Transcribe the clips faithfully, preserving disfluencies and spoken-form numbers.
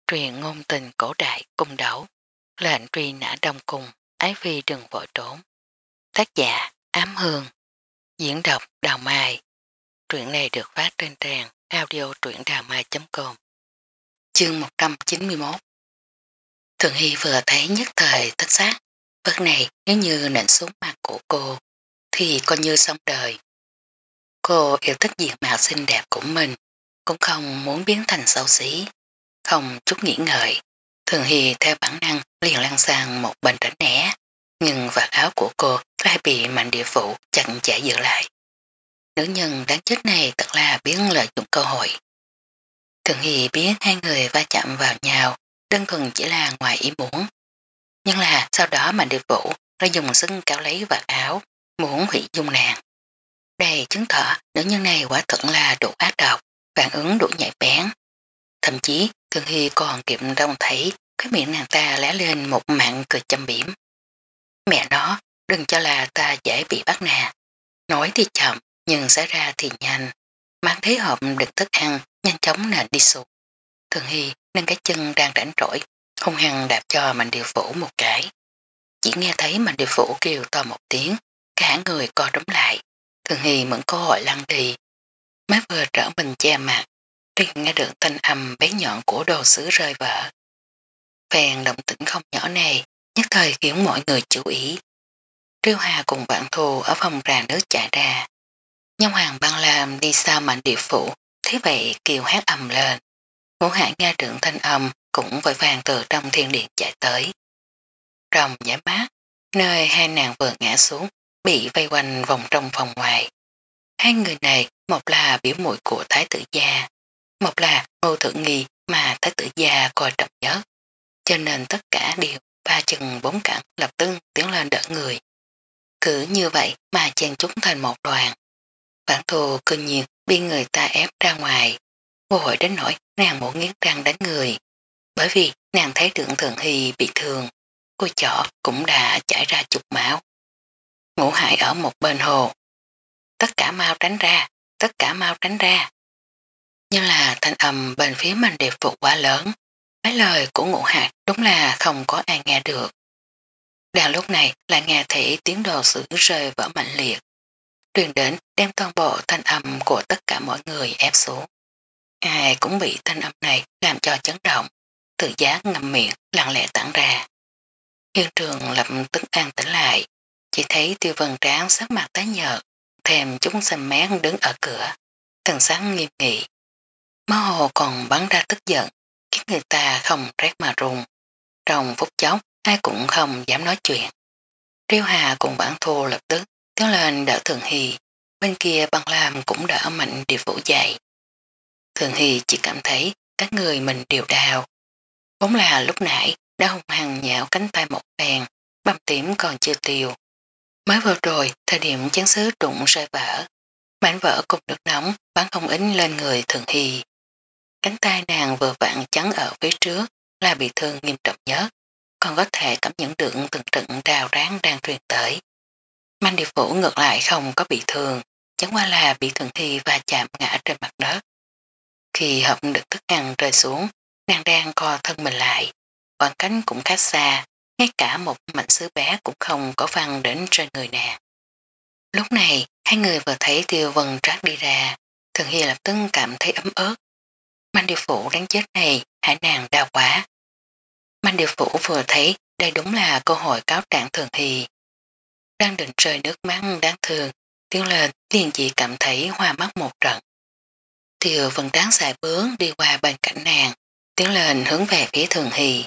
Truyền ngôn tình cổ đại cung đấu, lệnh truy nã đông cung, ái phi đừng vội trốn. Tác giả Ám Hương, diễn đọc Đào Mai. Truyện này được phát trên trang audio truyệnđàmai chấm com. Chương một trăm chín mươi mốt. Thường Hy vừa thấy nhất thời tất xác, vật này nếu như nện xuống mặt của cô thì coi như xong đời. Cô yêu thích diện mạo xinh đẹp của mình, cũng không muốn biến thành xấu xí. Không chút nghĩ ngợi, Thường Hy theo bản năng liền lăn sang một bên tránh né, nhưng vạt áo của cô lại bị Mạnh Địa Phụ chặn chẽ giữ lại. Nữ nhân đáng chết này thật là biến lợi dụng cơ hội. Thường Hy biết hai người va chạm vào nhau đơn thuần chỉ là ngoài ý muốn, nhưng là sau đó Mạnh Địa Phụ đã dùng sức kéo lấy vạt áo, muốn hủy dung nàng. Đây chứng tỏ nữ nhân này quả thật là đủ ác độc, phản ứng đủ nhạy bén. Thậm chí Thường Hy còn kịp trông thấy cái miệng nàng ta lé lên một mặn cười châm biểm. Mẹ nó, đừng cho là ta dễ bị bắt nè. Nói thì chậm, nhưng xảy ra thì nhanh. Mang thế hộp đựng thức ăn, nhanh chóng nền đi xuống. Thường Hy nâng cái chân đang rảnh rỗi, hung hăng đạp cho Mạnh Địa Phủ một cái. Chỉ nghe thấy Mạnh Địa Phủ kêu to một tiếng, cả người co rúm lại. Thường Hy mượn cơ hội lăn đi. Mới vừa trở mình che mặt, liền nghe được thanh âm bé nhọn của đồ sứ rơi vỡ. Phèn động tĩnh không nhỏ này nhất thời khiến mọi người chú ý. Triêu Hà cùng Vạn Thù ở phòng trà nước chạy ra. Nhông Hoàng Băng Lam đi sau Mạnh Địa Phủ, thế vậy kêu hát ầm lên. Ngũ Hải nghe được thanh âm cũng vội vàng từ trong thiên điện chạy tới. Trong nhảy mát, nơi hai nàng vừa ngã xuống, bị vây quanh vòng trong phòng ngoài. Hai người này, một là biểu muội của Thái tử gia, một là Ngô Thượng Nghi mà Thái tử gia coi trọng nhất. Cho nên tất cả đều ba chừng bốn cẳng lập tức tiến lên đỡ người. Cứ như vậy mà chen chúng thành một đoàn. Vãn Thù cư nhiên bị người ta ép ra ngoài. Vô hội đến nỗi nàng muốn nghiến răng đánh người. Bởi vì nàng thấy Đường Thường Hy bị thương, cô chỏ cũng đã chảy ra chục máu. Ngũ Hải ở một bên hồ. Tất cả mau tránh ra, tất cả mau tránh ra. Nhưng là thanh âm bên phía Mạnh Địa Phụ quá lớn. Mấy lời của Ngũ Hải đúng là không có ai nghe được. Đang lúc này lại nghe thấy tiếng đồ sứ rơi vỡ mạnh liệt. Truyền đến đem toàn bộ thanh âm của tất cả mọi người ép xuống. Ai cũng bị thanh âm này làm cho chấn động. Tự giác ngậm miệng lặng lẽ tản ra. Hiện trường lập tức an tĩnh lại. Chỉ thấy Tiêu Vân Tráng sắc mặt tái nhợt, thêm chúng xanh mét đứng ở cửa. Thần sắc nghiêm nghị. Máu hồ còn bắn ra tức giận, khiến người ta không rét mà run. Trong phút chốc, ai cũng không dám nói chuyện. Triêu Hà cùng Vãn Thù lập tức tiến lên đỡ Thường Hy, bên kia Băng Lam cũng đỡ Mạnh Địa Phủ dậy. Thường Hy chỉ cảm thấy các người mình đều đau. Vốn là lúc nãy đã hung hăng nhạo cánh tay một phen, bầm tím còn chưa tiêu. Mới vừa rồi, thời điểm chén sứ trụng rơi vỡ, mảnh vỡ cùng nước nóng bắn không ính lên người Thường Hy. Cánh tay nàng vừa vặn chắn ở phía trước là bị thương nghiêm trọng nhất, còn có thể cảm nhận được từng trận đào ráng đang truyền tới. Mạnh Địa Phủ ngược lại không có bị thương, chẳng qua là bị Thường Hy va chạm ngã trên mặt đất. Khi hộp được thức ăn rơi xuống, nàng đang co thân mình lại, khoảng cánh cũng khá xa, ngay cả một mảnh sứ bé cũng không có văng đến trên người nàng. Lúc này, hai người vừa thấy Tiêu Vân Trác đi ra, Thường Hy lập tức cảm thấy ấm ớt. Mạnh Địa Phủ đáng chết này, hại nàng đau quá. Mạnh Địa Phủ vừa thấy đây đúng là cơ hội cáo trạng Thường Hy. Đang định rơi nước mắt đáng thương, tiến lên liền chỉ cảm thấy hoa mắt một trận. Tiêu Vân Tráng xài bướng đi qua bên cạnh nàng, tiến lên hướng về phía Thường Hy.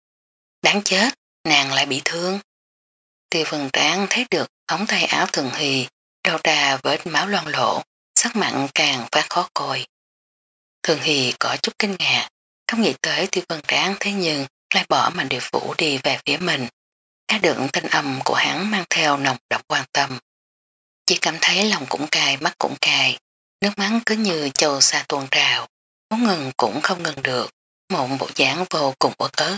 Đáng chết, nàng lại bị thương. Tiêu Vân Tráng thấy được ống tay áo Thường Hy, đầu ra vết máu loang lỗ, sắc mặn càng phát khó coi. Thường Hy có chút kinh ngạc, không nghĩ tới Tiêu Vân Tráng thế nhưng lại bỏ Mạnh Địa Phủ đi về phía mình. Nghe được thanh âm của hắn mang theo nồng đậm quan tâm. Chỉ cảm thấy lòng cũng cay, mắt cũng cay, nước mắt cứ như châu sa tuôn trào, muốn ngừng cũng không ngừng được, một bộ dáng vô cùng uất ớt.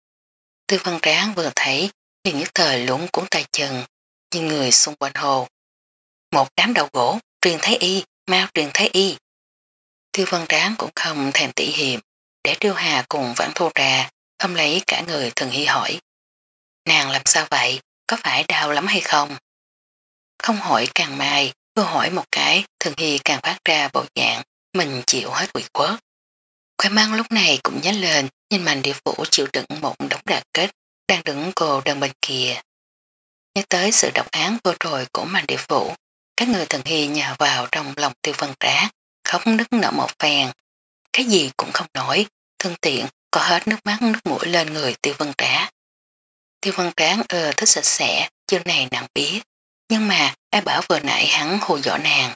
Tiêu Văn Tráng vừa thấy liền nhất thời luống cuốn tay chân, nhưng người xung quanh hồ. Một đám đầu gỗ, truyền thái y, mau truyền thái y. Tiêu Văn Tráng cũng không thèm tỉ hiểm, để Triêu Hà cùng Vãn Thu ra, ôm lấy cả người Thường Hy hỏi. Nàng làm sao vậy? Có phải đau lắm hay không? Không hỏi càng mai, vừa hỏi một cái, Thường Hy càng phát ra bộ dạng, mình chịu hết quỷ quớt. Khoai măng lúc này cũng nhánh lên, nhìn Mạnh Địa Vũ chịu đựng một đống đà kết, đang đứng cô đơn bên kia. Nhớ tới sự độc án vừa rồi của Mạnh Địa Vũ, các người Thường Hy nhào vào trong lòng Tiêu Văn Trá, khóc nức nở một phèn. Cái gì cũng không nổi, thân tiện, có hết nước mắt nước mũi lên người Tiêu Văn Trá. Tiêu Văn Tráng ờ thích sạch sẽ, chương này nàng biết, nhưng mà ai bảo vừa nãy hắn hù dọa nàng.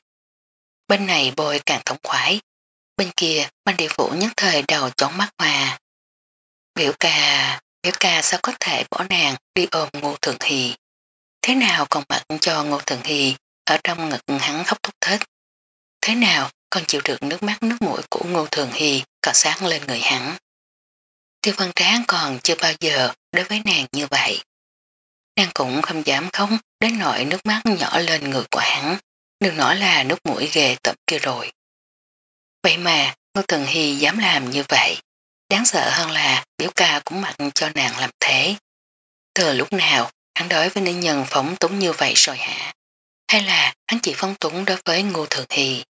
Bên này bôi càng thống khoái, bên kia Mạnh Địa Vũ nhất thời đầu chóng mắt mà. Biểu ca, biểu ca sao có thể bỏ nàng đi ôm Ngô Thường Hy? Thế nào còn mặc cho Ngô Thường Hy ở trong ngực hắn khóc thúc thích? Thế nào còn chịu được nước mắt nước mũi của Ngô Thường Hy cọ sáng lên người hắn? Tiêu Văn Tráng còn chưa bao giờ đối với nàng như vậy. Nàng cũng không dám khóc đến nỗi nước mắt nhỏ lên người của hắn, đừng nói là nước mũi ghê tởm kia rồi. Vậy mà Ngô Thường Hy dám làm như vậy, đáng sợ hơn là biểu ca cũng mặc cho nàng làm thế. Từ lúc nào hắn đối với nữ nhân phóng túng như vậy rồi hả? Hay là hắn chỉ phóng túng đối với Ngô Thường Hy?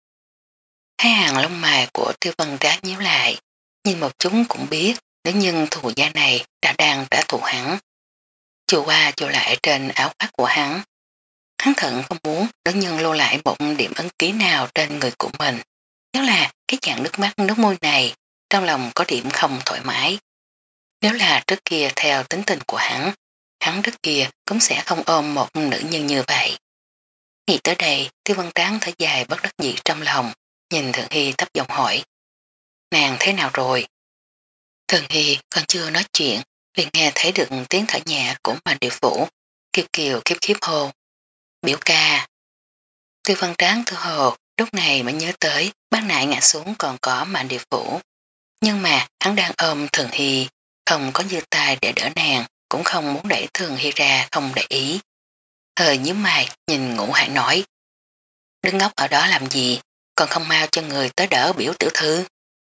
Hai hàng lông mày của Tiêu Văn Tráng nhíu lại, nhìn một chúng cũng biết nữ nhân thù gia này đã đang trả thù hắn. Chùa qua chùa lại trên áo khoác của hắn. Hắn thận không muốn nữ nhân lưu lại một điểm ấn ký nào trên người của mình. Nhất là cái dạng nước mắt nước môi này, trong lòng có điểm không thoải mái. Nếu là trước kia theo tính tình của hắn, hắn trước kia cũng sẽ không ôm một nữ nhân như vậy. Nghĩ tới đây, Tiêu Văn Tráng thở dài bất đắc dĩ trong lòng, nhìn Thường Hy thấp giọng hỏi. Nàng thế nào rồi? Thường Hy còn chưa nói chuyện, liền nghe thấy được tiếng thở nhẹ của Mạnh Địa Vũ, kiều kiều khiếp khiếp hô. Biểu ca. Tiêu Văn Tráng tự hồ lúc này mới nhớ tới bác nại ngã xuống còn có Mạnh Địa Vũ. Nhưng mà hắn đang ôm Thường Hy, không có dư tay để đỡ nàng, cũng không muốn đẩy Thường Hy ra không để ý. Hơi nhíu mày nhìn Ngũ Hải nói. Đứng ngốc ở đó làm gì, còn không mau cho người tới đỡ biểu tiểu thư.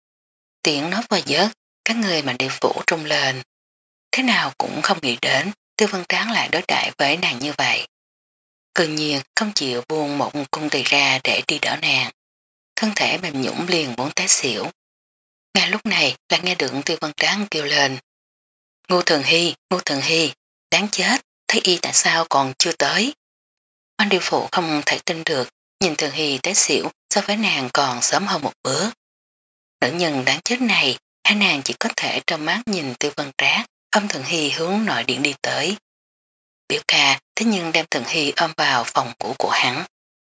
Tiện nói vừa dớt, các người Mạnh Địa Vũ trung lên. Thế nào cũng không nghĩ đến Tiêu Văn Tráng lại đối đại với nàng như vậy. Cư nhiên không chịu buông một cung tỳ ra để đi đỡ nàng. Thân thể mềm nhũng liền muốn té xỉu. Ngay lúc này lại nghe được Tiêu Văn Tráng kêu lên. Ngô Thường Hy, Ngô Thường Hy, đáng chết, thấy y tại sao còn chưa tới. Anh điều phụ không thể tin được, nhìn Thường Hy té xỉu so với nàng còn sớm hơn một bữa. Nữ nhân đáng chết này, hai nàng chỉ có thể trơ mắt nhìn Tiêu Văn Tráng ôm Thường Hy hướng nội điện đi tới. Biểu ca thế nhưng đem Thường Hy ôm vào phòng cũ của hắn.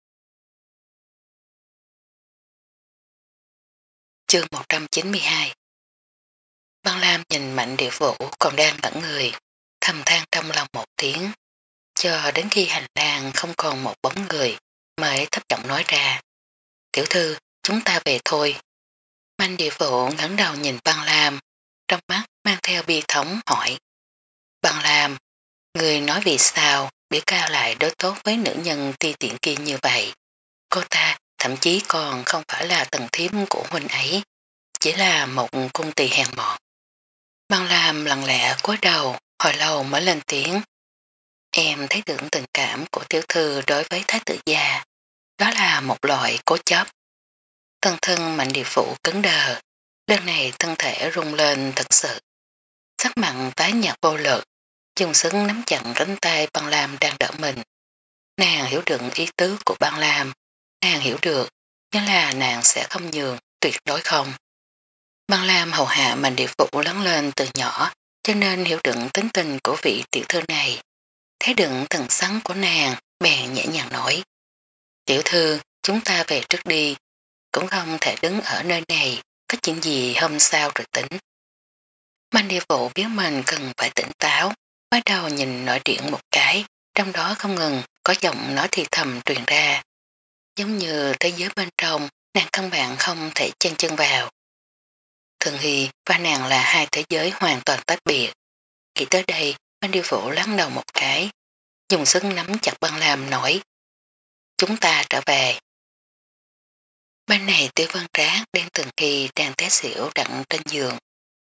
Chương một trăm chín mươi hai. Văn Lam nhìn Mạnh Địa Vũ còn đang ngẩn người, thầm than trong lòng một tiếng, cho đến khi hành lang không còn một bóng người, mới thấp giọng nói ra. Tiểu thư, chúng ta về thôi. Mạnh Địa Vũ ngẩng đầu nhìn Văn Lam, trong mắt mang theo bi thống hỏi. Văn Lam, người nói vì sao biểu ca lại đối tốt với nữ nhân ti tiện kia như vậy. Cô ta thậm chí còn không phải là tầng thiếm của huynh ấy, chỉ là một cung tỳ hèn mọn. Văn Lam lặng lẽ cúi đầu, hồi lâu mới lên tiếng. Em thấy được tình cảm của tiểu thư đối với thái tử già, đó là một loại cố chấp. Thân thân Mạnh Địa Vũ cứng đờ, lần này thân thể rung lên thật sự. Sắc mặn tái nhạt vô lực, dùng sức nắm chặt cánh tay Văn Lam đang đỡ mình. Nàng hiểu được ý tứ của Văn Lam, nàng hiểu được, nhưng là nàng sẽ không nhường, tuyệt đối không. Văn Lam hầu hạ Mạnh Địa Vũ lớn lên từ nhỏ, cho nên hiểu được tính tình của vị tiểu thư này. Thấy đựng thần sắn của nàng, bèn nhẹ nhàng nói. Tiểu thư, chúng ta về trước đi, cũng không thể đứng ở nơi này, có chuyện gì hôm sau rồi tính. Mạnh Địa Vũ biết mình cần phải tỉnh táo, bắt đầu nhìn nội điện một cái, trong đó không ngừng có giọng nói thì thầm truyền ra. Giống như thế giới bên trong, nàng căn bản không thể chen chân vào. Thường Hy và nàng là hai thế giới hoàn toàn tách biệt. Nghĩ tới đây, Mạnh Địa Vũ lắng đầu một cái, dùng sức nắm chặt Văn Lam nói. Chúng ta trở về. Bên này Tiểu Văn Trác đem Thường Hy đang té xỉu đặn trên giường,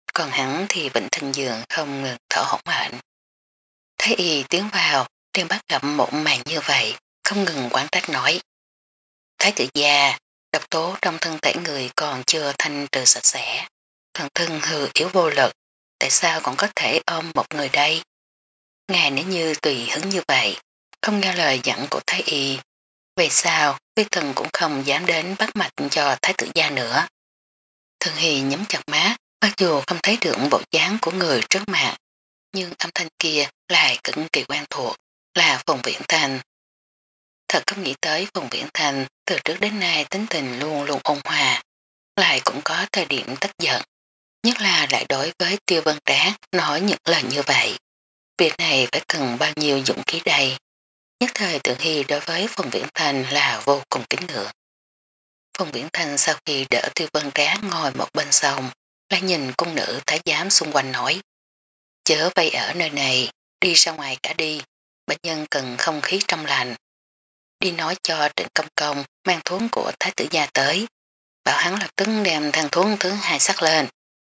còn hắn thì vịnh thành giường không ngừng thở hổn hển. Thái y tiến vào, liền bắt gặp một màn như vậy, không ngừng quán trách nói. Thái tử gia, độc tố trong thân thể người còn chưa thanh trừ sạch sẽ, toàn thân hư yếu vô lực, tại sao còn có thể ôm một người đây? Ngài nếu như tùy hứng như vậy, không nghe lời dặn của Thái y, về sao quý thần cũng không dám đến bắt mạch cho Thái tử gia nữa. Thường Hy nhắm chặt má, mặc dù không thấy được bộ dáng của người trước mặt, nhưng âm thanh kia lại cực kỳ quen thuộc, là Phùng Viễn Thành. Thật không nghĩ tới Phùng Viễn Thành từ trước đến nay tính tình luôn luôn ôn hòa, lại cũng có thời điểm tức giận, nhất là lại đối với Tiêu Vân Trác nói những lời như vậy. Việc này phải cần bao nhiêu dũng khí đây. Nhất thời Tưởng Hy đối với Phùng Viễn Thành là vô cùng kính ngưỡng. Phùng Viễn Thành sau khi đỡ Tiêu Vân Trác ngồi một bên sông, lại nhìn cung nữ thái giám xung quanh nói. Chớ vây ở nơi này, đi ra ngoài cả đi, bệnh nhân cần không khí trong lành. Đi nói cho Trịnh Công Công mang thuốc của Thái tử gia tới, bảo hắn lập tức đem thang thuốc thứ hai sắc lên.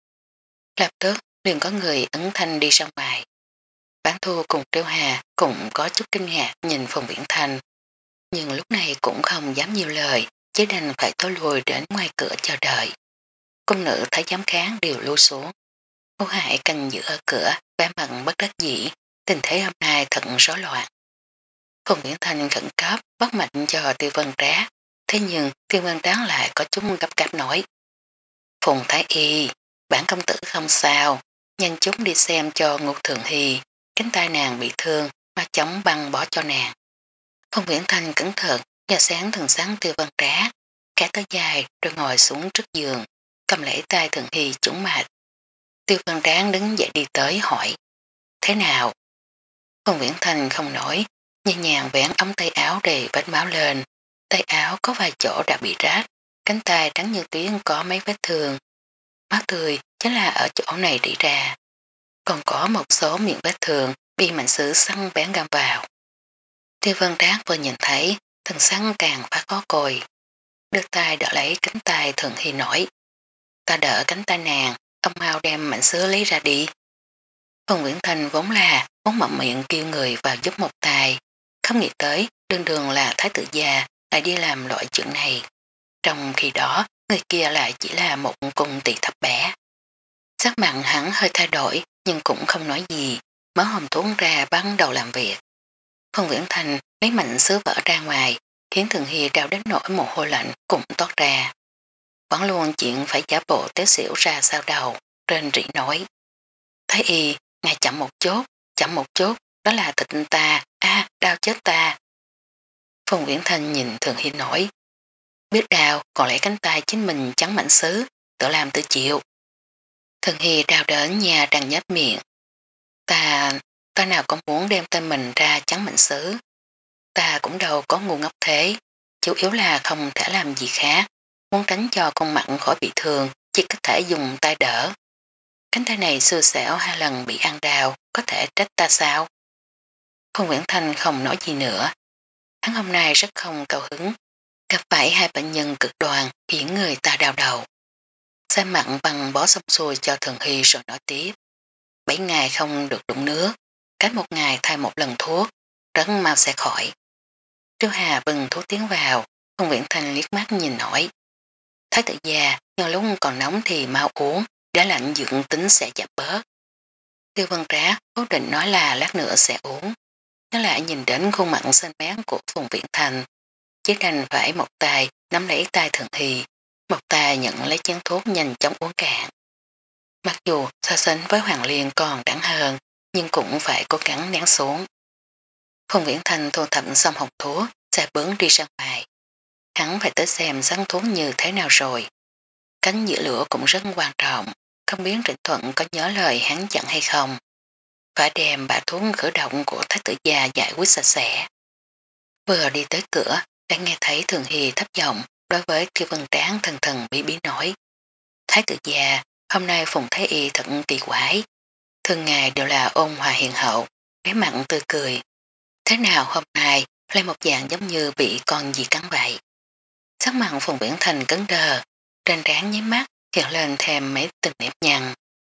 Lập tức liền có người ấn thanh đi ra ngoài. Bán Thu cùng Triêu Hà cũng có chút kinh ngạc nhìn Phùng Viễn Thành, nhưng lúc này cũng không dám nhiều lời, chỉ đành phải tối lùi đến ngoài cửa chờ đợi. Cung nữ thấy giám kháng đều lưu xuống. Ngô Hải canh giữ ở cửa, vẻ mặt bất đắc dĩ, tình thế hôm nay thật rối loạn. Phùng Viễn Thành khẩn cấp bắt mạch cho Tiêu Vân Trác, thế nhưng Tiêu Vân Trác lại có chút gấp gáp nói. Phùng Thái Y, bản công tử không sao, nhanh chóng đi xem cho Ngô Thường Hy, cánh tay nàng bị thương mà chóng băng bỏ cho nàng. Phùng Viễn Thành cẩn thận, nhà sáng thường sáng Tiêu Vân Trác, cả tới dài rồi ngồi xuống trước giường, cầm lấy tay Thường Hy trúng mạch. Tiêu Vân Trác đứng dậy đi tới hỏi, thế nào? Phùng Viễn Thành không nổi, nhẹ nhàng vén ống tay áo đầy vết máu lên, tay áo có vài chỗ đã bị rách, cánh tay trắng như tuyến có mấy vết thương. Máu tươi chính là ở chỗ này rỉ ra, còn có một số miệng vết thương bị mảnh sứ săn bén găm vào. Tiêu Vân Trác vừa nhìn thấy, thần săn càng phát khó cồi, đưa tay đỡ lấy cánh tay Thường Hy nổi. Ta đỡ cánh tay nàng, ông mau đem mảnh sứ lấy ra đi. Phùng Viễn Thành vốn là muốn mộng miệng kêu người vào giúp một tay, không nghĩ tới đường đường là thái tử già lại đi làm loại chuyện này. Trong khi đó, người kia lại chỉ là một cung tỳ thấp bé. Sắc mặn hắn hơi thay đổi nhưng cũng không nói gì, mở hòm thuốc ra bắt đầu làm việc. Phùng Viễn Thành lấy mạnh sứ vỡ ra ngoài, khiến Thường Hy đau đến nỗi mồ hôi lạnh cũng toát ra. Vẫn luôn chuyện phải giả bộ téo xỉu ra sau đầu, trên rỉ nói. Thái y, ngài chậm một chút, chậm một chút, đó là thịt ta, a đau chết ta. Phùng Viễn Thành nhìn Thường Hy nổi. Biết đau, còn lấy cánh tay chính mình chắn mảnh sứ, tự làm tự chịu. Thường Hy đau đến nhà đang nhếch miệng. Ta, ta nào có muốn đem tay mình ra chắn mảnh sứ. Ta cũng đâu có ngu ngốc thế, chủ yếu là không thể làm gì khác. Muốn tránh cho con mặn khỏi bị thương, chỉ có thể dùng tay đỡ. Cánh tay này xưa xẻo hai lần bị ăn đau, có thể trách ta sao? Phùng Viễn Thanh không nói gì nữa. Hắn hôm nay rất không cao hứng, gặp phải hai bệnh nhân cực đoan khiến người ta đau đầu. Xe mặn bằng bó xong xuôi cho Thường Hy rồi nói tiếp. Bảy ngày không được đụng nước, cách một ngày thay một lần thuốc, rất mau sẽ khỏi. Triêu Hà bừng thuốc tiến vào, Phùng Viễn Thanh liếc mắt nhìn hỏi. Thái tử già, nhân lúc còn nóng thì mau uống, đã lạnh dưỡng tính sẽ giảm bớt. Tiêu Vân Trác cố định nói là lát nữa sẽ uống, nó lại nhìn đến khuôn mặt xanh bén của Phùng Viễn Thành, chỉ đành phải một tay nắm lấy tay Thường Hy, một tay nhận lấy chén thuốc nhanh chóng uống cạn. Mặc dù so sánh với Hoàng Liên còn đáng hơn, nhưng cũng phải cố gắng nén xuống. Phùng Viễn Thành thu thập xong hộp thuốc, sẽ bướng đi ra ngoài. Hắn phải tới xem sắn thuốc như thế nào rồi. Cánh giữa lửa cũng rất quan trọng, không biết Trịnh Thuận có nhớ lời hắn dặn hay không. Phải đem bả thuốc khởi động của thái tử già giải quyết sạch sẽ. Vừa đi tới cửa, đã nghe thấy Thường Hy thấp giọng đối với Tiêu Vân Tráng thần thần bí bí nói. Thái tử già, hôm nay Phùng Thái Y thật kỳ quái. Thường ngày đều là ôn hòa hiền hậu, vẻ mặn tươi cười. Thế nào hôm nay lại một dạng giống như bị con gì cắn vậy. Sắc mặn Phùng Viễn Thành cứng đờ, trên trán nháy mắt hiện lên thêm mấy tình nếp nhăn.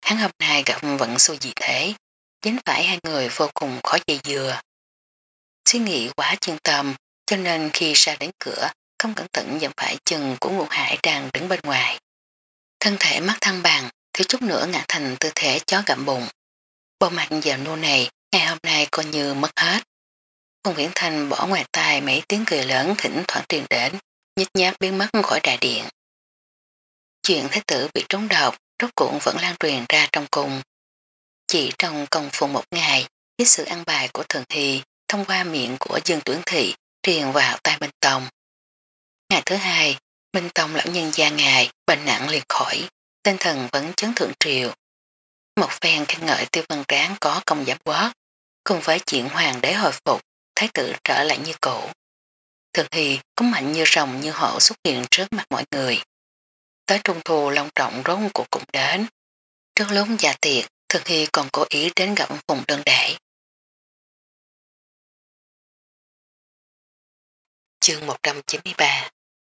Hắn hôm nay gặp vận xui gì thế, chính phải hai người vô cùng khó dây dừa. Suy nghĩ quá chuyên tâm, cho nên khi ra đến cửa, không cẩn thận dẫm phải chân của Ngũ Hải đang đứng bên ngoài. Thân thể mắt thăng bằng, thiếu chút nữa ngã thành tư thế chó gặm bụng. Bộ mặt vào nô này, ngày hôm nay coi như mất hết. Phùng Viễn Thanh bỏ ngoài tai mấy tiếng cười lớn thỉnh thoảng truyền đến, nhích nhác biến mất khỏi đại điện. Chuyện thế tử bị trúng độc, rốt cuộn vẫn lan truyền ra trong cung. Chỉ trong công phu một ngày, biết sự ăn bài của Thường Hy thông qua miệng của Dương Tuyển Thị truyền vào tai Minh Tông. Ngày thứ hai, Minh Tông lão nhân gia ngài bệnh nặng liền khỏi, tinh thần vẫn chấn thượng triều. Một phen khen ngợi Tiêu Văn Tráng có công giám quốc, cùng với chuyện hoàng đế hồi phục, thái tử trở lại như cũ. Thường Hy cũng mạnh như rồng như hổ xuất hiện trước mặt mọi người. Tới trung thu long trọng rốt cuộc cũng đến. Trước lúc dạ tiệc, Thường Hy còn cố ý đến gặp Phùng Đơn Đại. Chương một trăm chín mươi ba.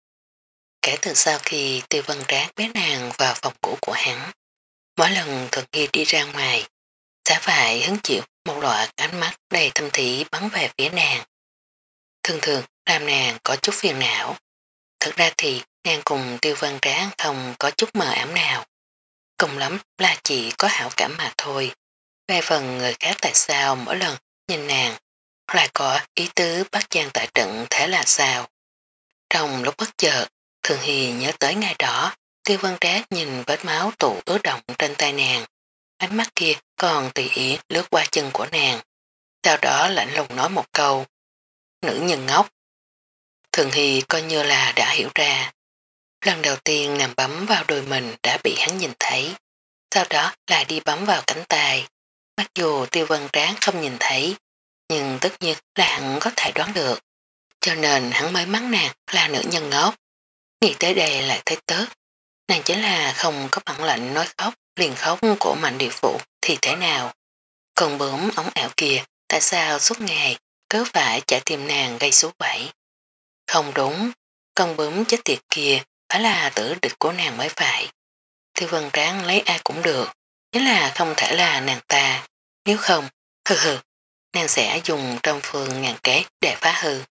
Kể từ sau khi Tiêu Văn Tráng bé nàng vào phòng cũ của hắn, mỗi lần Thường Hy đi ra ngoài, sẽ phải hứng chịu một loại ánh mắt đầy thâm thị bắn về phía nàng. Thường thường làm nàng có chút phiền não. Thật ra thì nàng cùng Tiêu Văn Tráng không có chút mờ ám nào. Cùng lắm là chỉ có hảo cảm mà thôi. Về phần người khác tại sao mỗi lần nhìn nàng lại có ý tứ bắt chàng tại trận thế là sao. Trong lúc bất chợt, Thường Hy nhớ tới ngày đó, Tiêu Văn Trác nhìn vết máu tụ ướt động trên tay nàng. Ánh mắt kia còn tùy ý lướt qua chân của nàng. Sau đó lạnh lùng nói một câu. Nữ nhân ngốc. Thường Hy coi như là đã hiểu ra. Lần đầu tiên nàng bấm vào đôi mình đã bị hắn nhìn thấy. Sau đó lại đi bấm vào cánh tay. Mặc dù Tiêu Văn Tráng không nhìn thấy, nhưng tất nhiên là hắn có thể đoán được. Cho nên hắn mới mắng nàng là nữ nhân ngốc. Nghĩ tới đây lại thấy tớt. Nàng chính là không có bản lệnh nói khóc, liền khóc của mạnh địa phụ thì thế nào. Còn bướm ống ảo kìa, tại sao suốt ngày cứ phải chạy tìm nàng gây số bẫy. Không đúng, con bướm chết tiệt kia phải là tử địch của nàng mới phải. Tiêu Văn Tráng lấy ai cũng được, chính là không thể là nàng ta. Nếu không, hừ hừ, nàng sẽ dùng trăm phương ngàn kế để phá hư.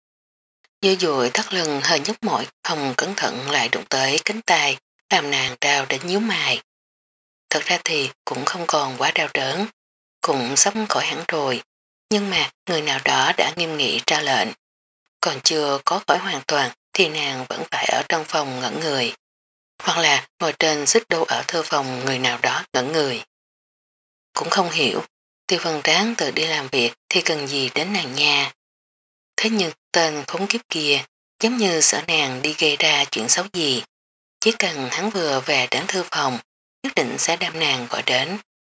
Dư dụi thắt lưng hơi nhúc mỏi, không cẩn thận lại đụng tới cánh tay, làm nàng đau đến nhíu mày. Thật ra thì cũng không còn quá đau đớn, cũng sắp khỏi hẳn rồi, nhưng mà người nào đó đã nghiêm nghị ra lệnh. Còn chưa có khỏi hoàn toàn thì nàng vẫn phải ở trong phòng ngẩn người, hoặc là ngồi trên xích đu ở thư phòng người nào đó ngẩn người. Cũng không hiểu, Tiêu Văn Tráng tự đi làm việc thì cần gì đến nàng nha. Thế nhưng tên khốn kiếp kia giống như sợ nàng đi gây ra chuyện xấu gì. Chỉ cần hắn vừa về đến thư phòng, nhất định sẽ đem nàng gọi đến.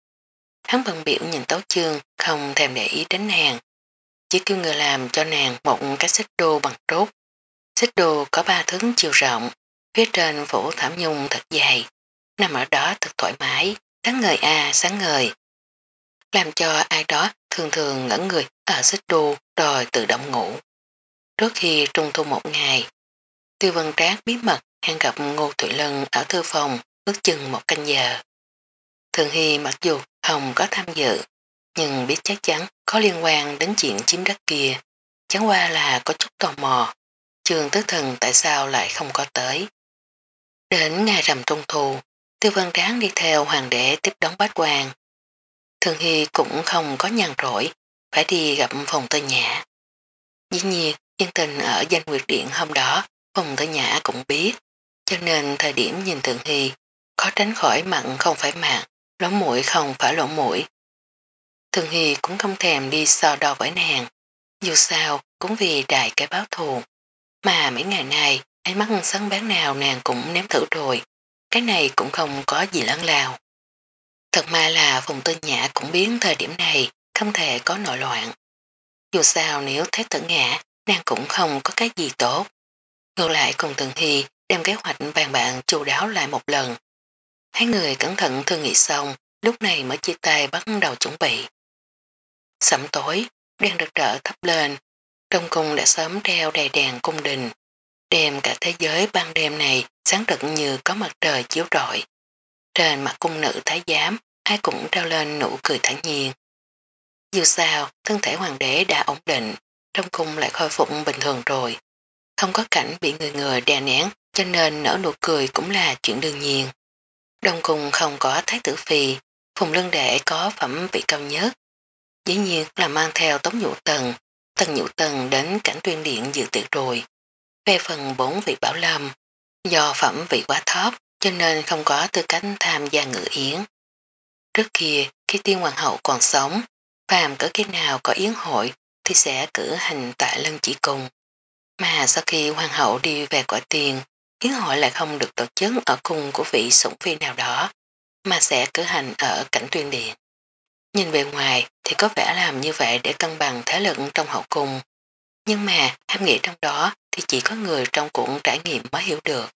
Hắn bận biểu nhìn Tấu Chương, không thèm để ý đến nàng. Chỉ kêu người làm cho nàng một cái xích đô bằng trốt. Xích đô có ba thước chiều rộng, phía trên phủ thảm nhung thật dày, nằm ở đó thật thoải mái, sáng ngời à sáng ngời. Làm cho ai đó thường thường ngẩn người ở xích đô rồi tự động ngủ. Trước khi trung thu một ngày, Tiêu Văn Trác bí mật hẹn gặp Ngô Thụy Lân ở thư phòng ước chừng một canh giờ. Thường Hy mặc dù không có tham dự, nhưng biết chắc chắn có liên quan đến chuyện chiếm đất kia, chẳng qua là có chút tò mò. Trường tứ thần tại sao lại không có tới. Đến ngày rằm trung thu, Tiêu Văn Tráng đi theo hoàng đế tiếp đón bát quan. Thường Hy cũng không có nhàn rỗi, phải đi gặp Phòng Tư Nhã. Dĩ nhiên, dân tình ở danh nguyệt điện hôm đó, Phòng Tư Nhã cũng biết, cho nên thời điểm nhìn Thường Hy, khó tránh khỏi mặn không phải mặn, lỗ mũi không phải lỗ mũi. Thường Hy cũng không thèm đi so đo với nàng, dù sao cũng vì đại cái báo thù, mà mấy ngày nay ánh mắt sáng bán nào nàng cũng nếm thử rồi, cái này cũng không có gì lớn lao. Thật mà là Phùng Tư Nhã cũng biến thời điểm này không thể có nội loạn. Dù sao nếu thế tử ngã, nàng cũng không có cái gì tốt. Ngược lại cùng Thường Hy đem kế hoạch bàn bạn chu đáo lại một lần. Hai người cẩn thận thương nghị xong, lúc này mới chia tay bắt đầu chuẩn bị. Sẩm tối, đèn rực rỡ thắp lên, trong cung đã sớm treo đầy đèn cung đình, đem cả thế giới ban đêm này sáng rực như có mặt trời chiếu rọi. Trên mặt cung nữ thái giám ai cũng trao lên nụ cười thản nhiên. Dù sao, thân thể hoàng đế đã ổn định, trong cung lại khôi phục bình thường rồi. Không có cảnh bị người người đè nén, cho nên nở nụ cười cũng là chuyện đương nhiên. Đông cung không có thái tử phi, Phùng Lân Đệ có phẩm vị cao nhất. Dĩ nhiên là mang theo Tống Nhũ Tần, Tần Nhũ Tần đến cảnh tuyên điện dự tiệc rồi. Về phần bốn vị bảo lâm, do phẩm vị quá thấp cho nên không có tư cách tham gia ngự yến. Trước kia, khi tiên hoàng hậu còn sống, phàm cỡ khi nào có yến hội thì sẽ cử hành tại lân chỉ cung. Mà sau khi hoàng hậu đi về cõi tiền, yến hội lại không được tổ chức ở cung của vị sủng phi nào đó, mà sẽ cử hành ở cảnh tuyên điện. Nhìn bề ngoài thì có vẻ làm như vậy để cân bằng thế lực trong hậu cung. Nhưng mà hàm nghĩa trong đó thì chỉ có người trong cuộc trải nghiệm mới hiểu được.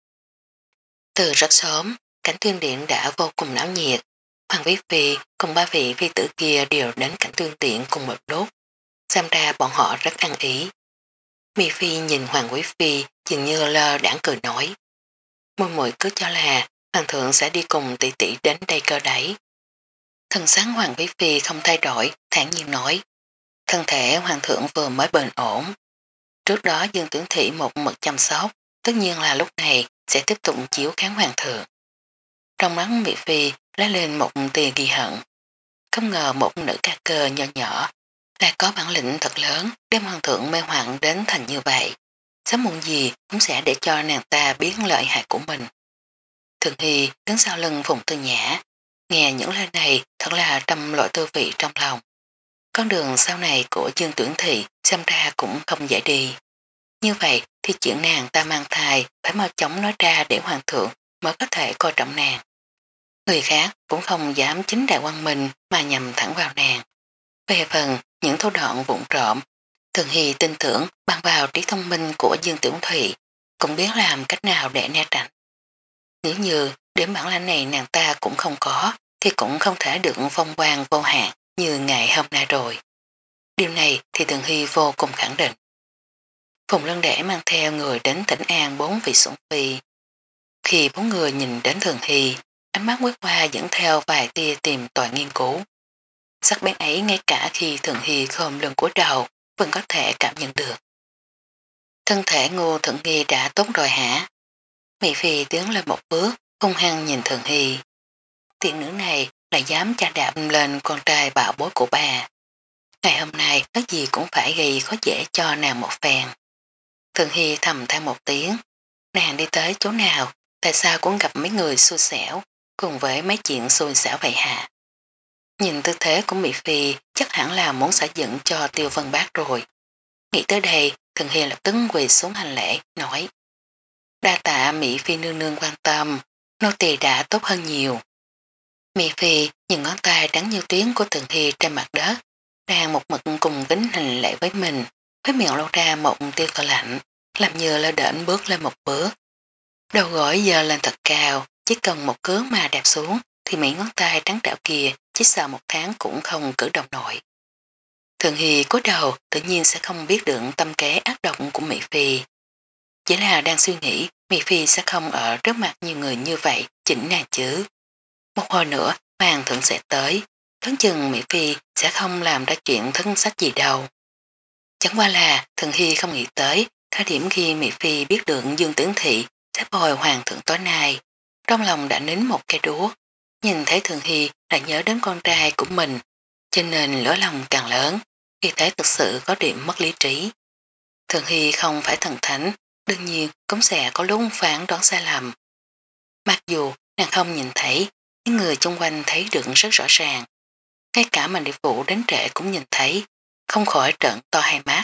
Từ rất sớm, cảnh tuyên điện đã vô cùng náo nhiệt. Hoàng Quý Phi cùng ba vị phi tử kia đều đến cảnh tuyên điện cùng một lúc. Xem ra bọn họ rất ăn ý. Mỹ Phi nhìn Hoàng Quý Phi dường như lơ đãng cười nói. Môi muội cứ cho là hoàng thượng sẽ đi cùng tỷ tỷ đến đây cơ đấy. Thần sáng Hoàng Quý Phi không thay đổi, thản nhiên nói. Thân thể hoàng thượng vừa mới bền ổn. Trước đó Dương Tuyển Thị một mực chăm sóc, tất nhiên là lúc này sẽ tiếp tục chiếu kháng hoàng thượng. Trong mắt Mỹ Phi lá lên một tia ghi hận. Không ngờ một nữ ca cơ nhỏ nhỏ lại có bản lĩnh thật lớn đem hoàng thượng mê hoạn đến thành như vậy. Sớm muộn gì cũng sẽ để cho nàng ta biết lợi hại của mình. Thường Hy đứng sau lưng Phùng Tư Nhã, nghe những lời này thật là trăm loại tư vị trong lòng. Con đường sau này của Dương Tuyển Thị xem ra cũng không dễ đi. Như vậy thì chuyện nàng ta mang thai phải mau chóng nói ra để hoàng thượng mới có thể coi trọng nàng. Người khác cũng không dám chính đại quan minh mà nhầm thẳng vào nàng. Về phần những thủ đoạn vụn trộm, Thường Hy tin tưởng bằng vào trí thông minh của Dương Tuyển Thụy cũng biết làm cách nào để né tránh. Nếu như điểm bản lãnh này nàng ta cũng không có thì cũng không thể được phong quang vô hạn như ngày hôm nay rồi. Điều này thì Thường Hy vô cùng khẳng định. Phùng Lân Đệ mang theo người đến tỉnh An bốn vị sủng phi. Khi bốn người nhìn đến Thường Hy, ánh mắt quét qua dẫn theo vài tia tìm tòi nghiên cứu. Sắc bén ấy ngay cả khi Thường Hy khom lưng cúi đầu vẫn có thể cảm nhận được. Thân thể Ngô Thượng Hy đã tốt rồi hả? Mỹ Phi tiến lên một bước, hung hăng nhìn Thường Hy. Tiện nữ này là dám cha đạp lên con trai bạo bối của bà. Ngày hôm nay có gì cũng phải gây khó dễ cho nàng một phen. Thường Hy thầm than một tiếng. Nàng đi tới chỗ nào, tại sao cũng gặp mấy người xui xẻo, cùng với mấy chuyện xui xẻo vậy hả? Nhìn tư thế của Mỹ Phi chắc hẳn là muốn xả giận cho Tiêu Vân Bác rồi. Nghĩ tới đây, Thường Hy lập tức quỳ xuống hành lễ, nói. Đa tạ Mỹ Phi nương nương quan tâm, nô tỳ đã tốt hơn nhiều. Mỹ Phi nhìn ngón tay trắng như tuyến của Thường Hy trên mặt đất, đang một mực cùng kính hành lễ với mình, với miệng lộ ra một tiêu cờ lạnh, làm như là đễnh bước lên một bước. Đầu gối dơ lên thật cao, chỉ cần một cước mà đạp xuống thì mấy ngón tay trắng trảo kia chỉ sợ một tháng cũng không cử động nổi. Thường Hy cúi đầu tự nhiên sẽ không biết được tâm kế ác động của Mỹ Phi. Chỉ là đang suy nghĩ Mỹ Phi sẽ không ở trước mặt nhiều người như vậy chỉnh nàng chứ. Một hồi nữa hoàng thượng sẽ tới, đoán chừng Mỹ Phi sẽ không làm ra chuyện thân sách gì đâu. Chẳng qua là Thường Hy không nghĩ tới thời điểm khi Mỹ Phi biết được Dương Tưởng Thị sẽ bồi hoàng thượng tối nay. Trong lòng đã nín một cây đúa, nhìn thấy Thường Hy là nhớ đến con trai của mình, cho nên lửa lòng càng lớn, khi thấy thực sự có điểm mất lý trí. Thường Hy không phải thần thánh, đương nhiên cũng sẽ có lúc phán đoán sai lầm. Mặc dù nàng không nhìn thấy, những người xung quanh thấy được rất rõ ràng. Ngay cả Mạnh Điệp Vũ đến trễ cũng nhìn thấy, không khỏi trợn to hai mắt.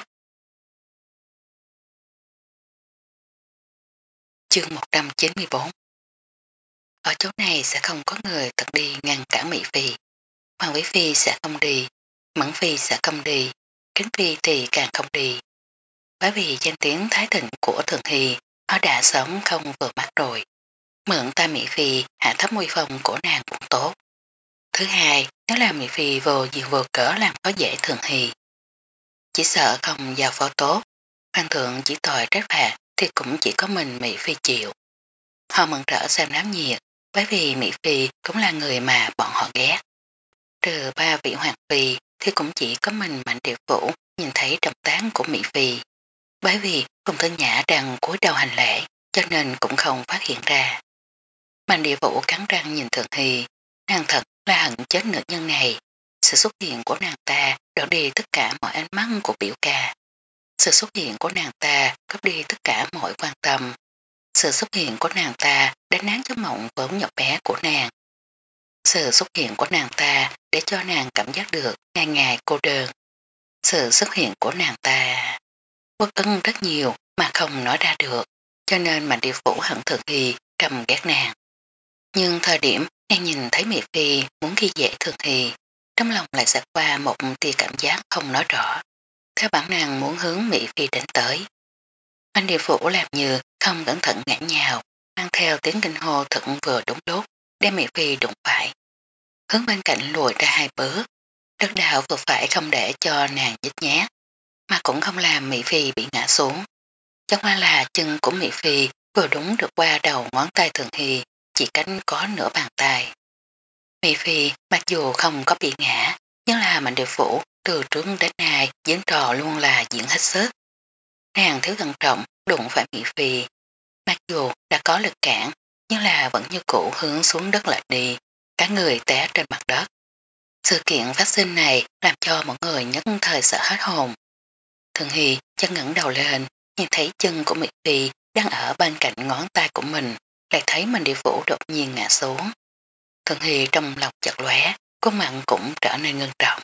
Chương một trăm chín mươi bốn. Ở chỗ này sẽ không có người thật đi ngăn cản Mỹ Phi. Hoàng Quý Phi sẽ không đi, Mẫn Phi sẽ không đi, Kính Phi thì càng không đi. Bởi vì danh tiếng thái thịnh của Thường Hy, họ đã sớm không vừa mắt rồi. Mượn ta Mỹ Phi hạ thấp nguy phong của nàng cũng tốt. Thứ hai, nếu là Mỹ Phi vô duyên vô cỡ làm có dễ Thường Hy. Chỉ sợ không giao phó tốt, hoàng thượng chỉ tội trách phạt thì cũng chỉ có mình Mỹ Phi chịu. Họ mừng rỡ xem náo nhiệt, bởi vì Mỹ Phi cũng là người mà bọn họ ghét. trừ ba vị hoàng phi thì cũng chỉ có mình Mạnh Địa Vũ nhìn thấy động tác của Mỹ Phi. Bởi vì Phùng Tân Nhã đang cúi đầu hành lễ cho nên cũng không phát hiện ra. Mạnh Địa Vũ cắn răng nhìn Thường Hy, nàng thật là hận chết nữ nhân này. Sự xuất hiện của nàng ta đổ đi tất cả mọi ánh mắt của biểu ca. Sự xuất hiện của nàng ta cướp đi tất cả mọi quan tâm. Sự xuất hiện của nàng ta đánh nát giấc mộng vốn nhỏ bé của nàng. Sự xuất hiện của nàng ta để cho nàng cảm giác được ngày ngày cô đơn. Sự xuất hiện của nàng ta bất ưng rất nhiều mà không nói ra được, cho nên Mạnh Địa Vũ hận Thường Hy trầm ghét nàng. Nhưng thời điểm nàng nhìn thấy Mỹ Phi muốn ghi dễ Thường Hy, trong lòng lại xẹt qua một tia cảm giác không nói rõ. Theo bản năng muốn hướng Mỹ Phi đến tới. Mạnh Địa Vũ làm như không cẩn thận ngã nhào, mang theo tiếng kinh hô thận vừa đúng lúc, đem Mỹ Phi đụng phải. Hướng bên cạnh lùi ra hai bước, đất đạo vừa phải không để cho nàng nhích nhát, mà cũng không làm Mỹ Phi bị ngã xuống. Chẳng qua là chân của Mỹ Phi vừa đúng được qua đầu ngón tay Thường Hy, chỉ cách có nửa bàn tay. Mỹ Phi mặc dù không có bị ngã, nhưng là Mạnh Địa Vũ từ trước đến nay diễn trò luôn là diễn hết sức. Nàng thiếu thận trọng đụng phải Mỹ Phi, mặc dù đã có lực cản, nhưng là vẫn như cũ hướng xuống đất lại đi, cả người té trên mặt đất. Sự kiện phát sinh này làm cho mọi người nhất thời sợ hết hồn. Thường Hy chân ngẩng đầu lên, nhìn thấy chân của Mỹ Phi đang ở bên cạnh ngón tay của mình, lại thấy Mạnh Địa Vũ đột nhiên ngã xuống. Thường Hy trong lòng chật lóe, khuôn mặt cũng trở nên ngưng trọng.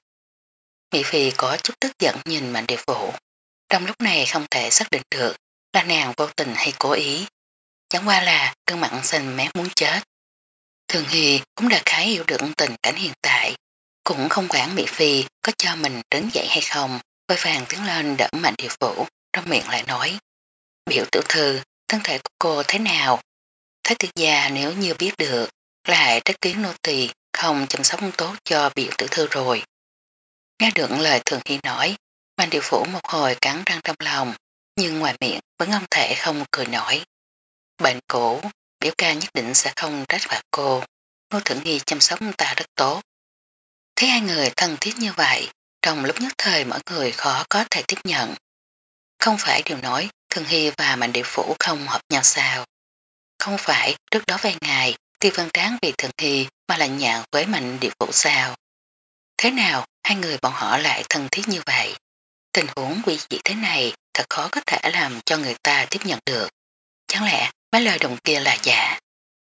Mỹ Phi có chút tức giận nhìn Mạnh Địa Vũ. Trong lúc này không thể xác định được là nàng vô tình hay cố ý. Chẳng qua là cơn mặn xanh mét muốn chết. Thường Hy cũng đã khá hiểu được tình cảnh hiện tại, cũng không quản Mỹ Phi có cho mình đứng dậy hay không, vội vàng tiến lên đỡ Mạnh Địa Vũ, trong miệng lại nói: Biểu tiểu thư, thân thể của cô thế nào? Thái tử gia nếu như biết được, lại trách kiến nô tỳ không chăm sóc tốt cho biểu tiểu thư rồi. Nghe được lời Thường Hy nói, Mạnh Địa Vũ một hồi cắn răng trong lòng, nhưng ngoài miệng vẫn không thể không cười nổi. Bệnh cũ, biểu ca nhất định sẽ không trách phạt cô. Ngô Thượng Hy chăm sóc ta rất tốt. Thấy hai người thân thiết như vậy, trong lúc nhất thời mọi người khó có thể tiếp nhận. Không phải điều nói Thường Hy và Mạnh Địa Phủ không hợp nhau sao. Không phải trước đó vài ngày Tiêu Văn Tráng vì Thường Hy mà lạnh nhạt với Mạnh Địa Phủ sao. Thế nào hai người bọn họ lại thân thiết như vậy? Tình huống quỷ dị thế này thật khó có thể làm cho người ta tiếp nhận được. Chẳng lẽ mấy lời đồng kia là giả?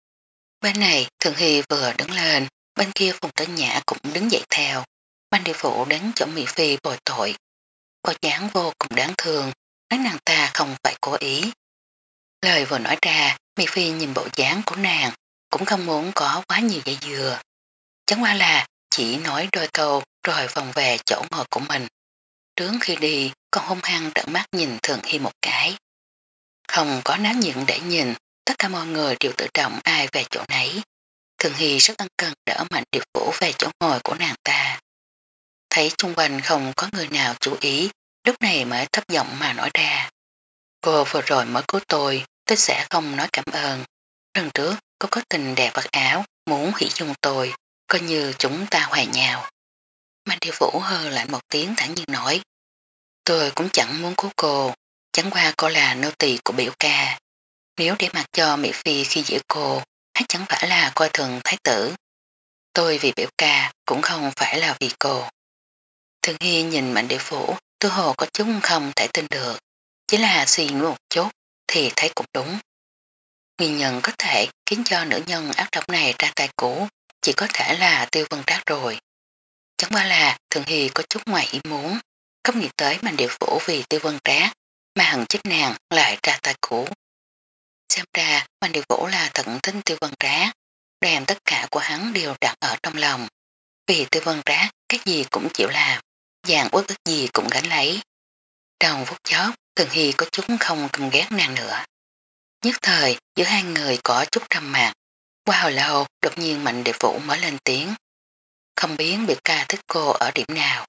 Bên này Thường Hy vừa đứng lên, bên kia Phùng Tấn Nhã cũng đứng dậy theo. Mạnh Địa Phủ đến chỗ Mỹ Phi bồi tội. Bộ dáng vô cùng đáng thương, nói nàng ta không phải cố ý. Lời vừa nói ra, Mỹ Phi nhìn bộ dáng của nàng, cũng không muốn có quá nhiều dây dừa. Chẳng qua là chỉ nói đôi câu rồi vòng về chỗ ngồi của mình. Trước khi đi, còn hung hăng trợn mắt nhìn Thường Hy một cái. Không có náo nhiệt để nhìn, tất cả mọi người đều tự trọng ai về chỗ nấy. Thường Hy rất ân cần đỡ Mạnh Địa Vũ về chỗ ngồi của nàng ta. Thấy xung quanh không có người nào chú ý, lúc này mới thấp giọng mà nói ra. Cô vừa rồi mới cứu tôi, tôi sẽ không nói cảm ơn. Lần trước cô có tình đẹp vật áo, muốn hủy dung tôi, coi như chúng ta hòa nhau. Mạnh Địa Vũ hơ lại một tiếng thẳng nhiên nói. Tôi cũng chẳng muốn cứu cô, chẳng qua cô là nô tỳ của biểu ca. Nếu để mặc cho Mỹ Phi khi giữ cô, hay chẳng phải là coi thường thái tử. Tôi vì biểu ca cũng không phải là vì cô. Thường Hy nhìn Mạnh Địa Vũ, tư hồ có chút không thể tin được. Chỉ là suy nghĩ một chút thì thấy cũng đúng. Nguyên nhân có thể khiến cho nữ nhân ác độc này ra tay cũ chỉ có thể là Tiêu Vân Trác rồi. Chẳng qua là Thường Hy có chút ngoài ý muốn, không nghĩ tới Mạnh Địa Vũ vì Tiêu Vân Trác mà hận chết nàng lại ra tay cũ. Xem ra Mạnh Địa Vũ là thận tính Tiêu Vân Trác, đem tất cả của hắn đều đặt ở trong lòng. Vì Tiêu Vân Trác cái gì cũng chịu làm, dàn uất ức gì cũng gánh lấy. Trong phút chốc, Thường Hy có chút không căm ghét nàng nữa. Nhất thời giữa hai người có chút trầm mạc. Qua hồi lâu đột nhiên Mạnh Địa Vũ mới lên tiếng. Không biết biểu ca thích cô ở điểm nào.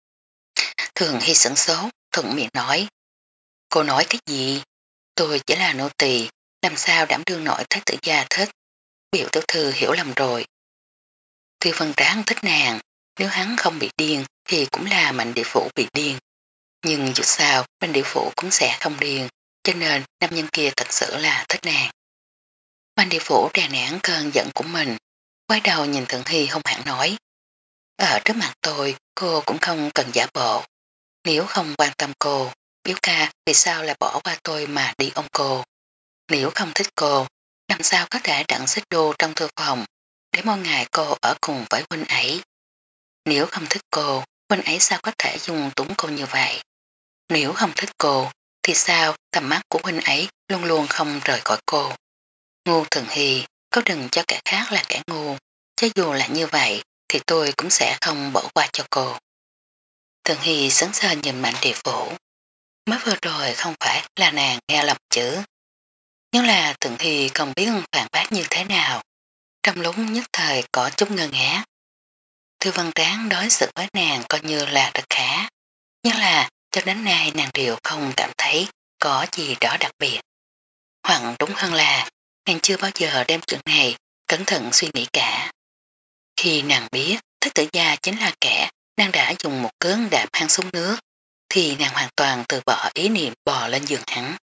Thường Hy sửng sốt, thuận miệng nói. Cô nói cái gì? Tôi chỉ là nô tỳ, làm sao đảm đương nổi thái tử gia thích. Biểu tiểu thư hiểu lầm rồi. Tiêu Vân Tráng thích nàng, nếu hắn không bị điên thì cũng là Mạnh Địa Phủ bị điên. Nhưng dù sao Mạnh Địa Phủ cũng sẽ không điên, cho nên nam nhân kia thật sự là thích nàng. Mạnh Địa Phủ đè nén cơn giận của mình, quay đầu nhìn Thượng Hy hung hãn nói. Ở trước mặt tôi, cô cũng không cần giả bộ. Nếu không quan tâm cô, Biểu ca vì sao lại bỏ qua tôi mà đi ôm cô. Nếu không thích cô, làm sao có thể đặng xích đô trong thư phòng để mỗi ngày cô ở cùng với huynh ấy. Nếu không thích cô, huynh ấy sao có thể dùng túng cô như vậy. Nếu không thích cô, thì sao tầm mắt của huynh ấy luôn luôn không rời khỏi cô. Ngu Thường Hy, có đừng cho kẻ khác là kẻ ngu, cho dù là như vậy thì tôi cũng sẽ không bỏ qua cho cô. Thường Hy sấn sờ nhìn Mạnh Địa Phủ. Mới vừa rồi không phải là nàng nghe lầm chữ. Nhưng là Thường Hy không biết phản bác như thế nào. Trong lúc nhất thời có chút ngơ ngác. Thư Văn Tráng đối xử với nàng coi như là rất khá. Nhưng là cho đến nay nàng đều không cảm thấy có gì đó đặc biệt. Hoặc đúng hơn là nàng chưa bao giờ đem chuyện này cẩn thận suy nghĩ cả. Khi nàng biết Thích Tử Gia chính là kẻ nàng đã dùng một cơn đạp hắn xuống nước, thì nàng hoàn toàn từ bỏ ý niệm bò lên giường hắn.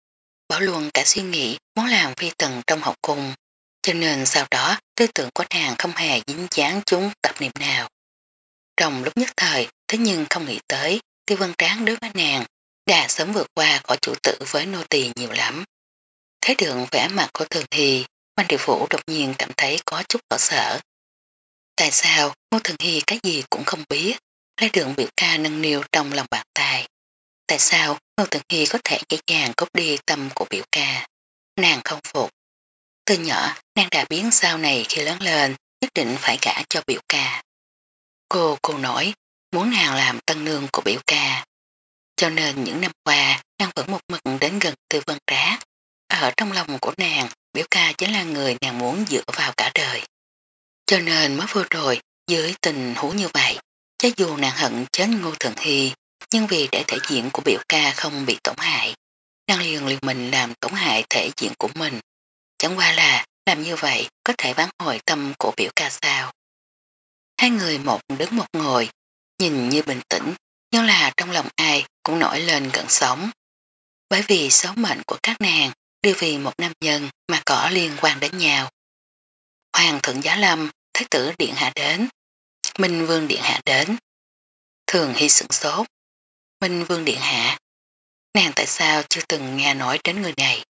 Bỏ luôn cả suy nghĩ muốn làm phi tần trong hậu cung, cho nên sau đó tư tưởng của nàng không hề dính dáng chúng tập niệm nào. Trong lúc nhất thời, thế nhưng không nghĩ tới, Tiêu Vân Tráng đối với nàng đã sớm vượt qua khỏi chủ tử với nô tỳ nhiều lắm. Thấy được vẻ mặt của Thường Hy, Mạnh Địa Phủ đột nhiên cảm thấy có chút khó sợ. Tại sao Ngô Thường Hy cái gì cũng không biết, lấy đường biểu ca nâng niu trong lòng bàn tay? Tại sao Ngô Thường Hy có thể dễ dàng cốt đi tâm của biểu ca? Nàng không phục. Từ nhỏ, nàng đã biến sau này khi lớn lên, nhất định phải gả cho biểu ca. Cô, cô nói, muốn nàng làm tân nương của biểu ca. Cho nên những năm qua, nàng vẫn một mực đến gần Tư Vân Trác. Ở trong lòng của nàng, biểu ca chính là người nàng muốn dựa vào cả đời. Cho nên mới vừa rồi, dưới tình huống như vậy, cho dù nàng hận chết Ngô Thường Hy, nhưng vì để thể diện của biểu ca không bị tổn hại, nàng liền liều mình làm tổn hại thể diện của mình. Chẳng qua là làm như vậy có thể vãn hồi tâm của biểu ca sao. Hai người một đứng một ngồi, nhìn như bình tĩnh, nhưng là trong lòng ai cũng nổi lên gần sóng. Bởi vì số mệnh của các nàng đều vì một nam nhân mà có liên quan đến nhau. Hoàng thượng Giá Lâm, Thái tử Điện Hạ đến, Minh Vương Điện Hạ đến. Thường Hy sửng sốt. Minh Vương Điện Hạ, nàng tại sao chưa từng nghe nói đến người này?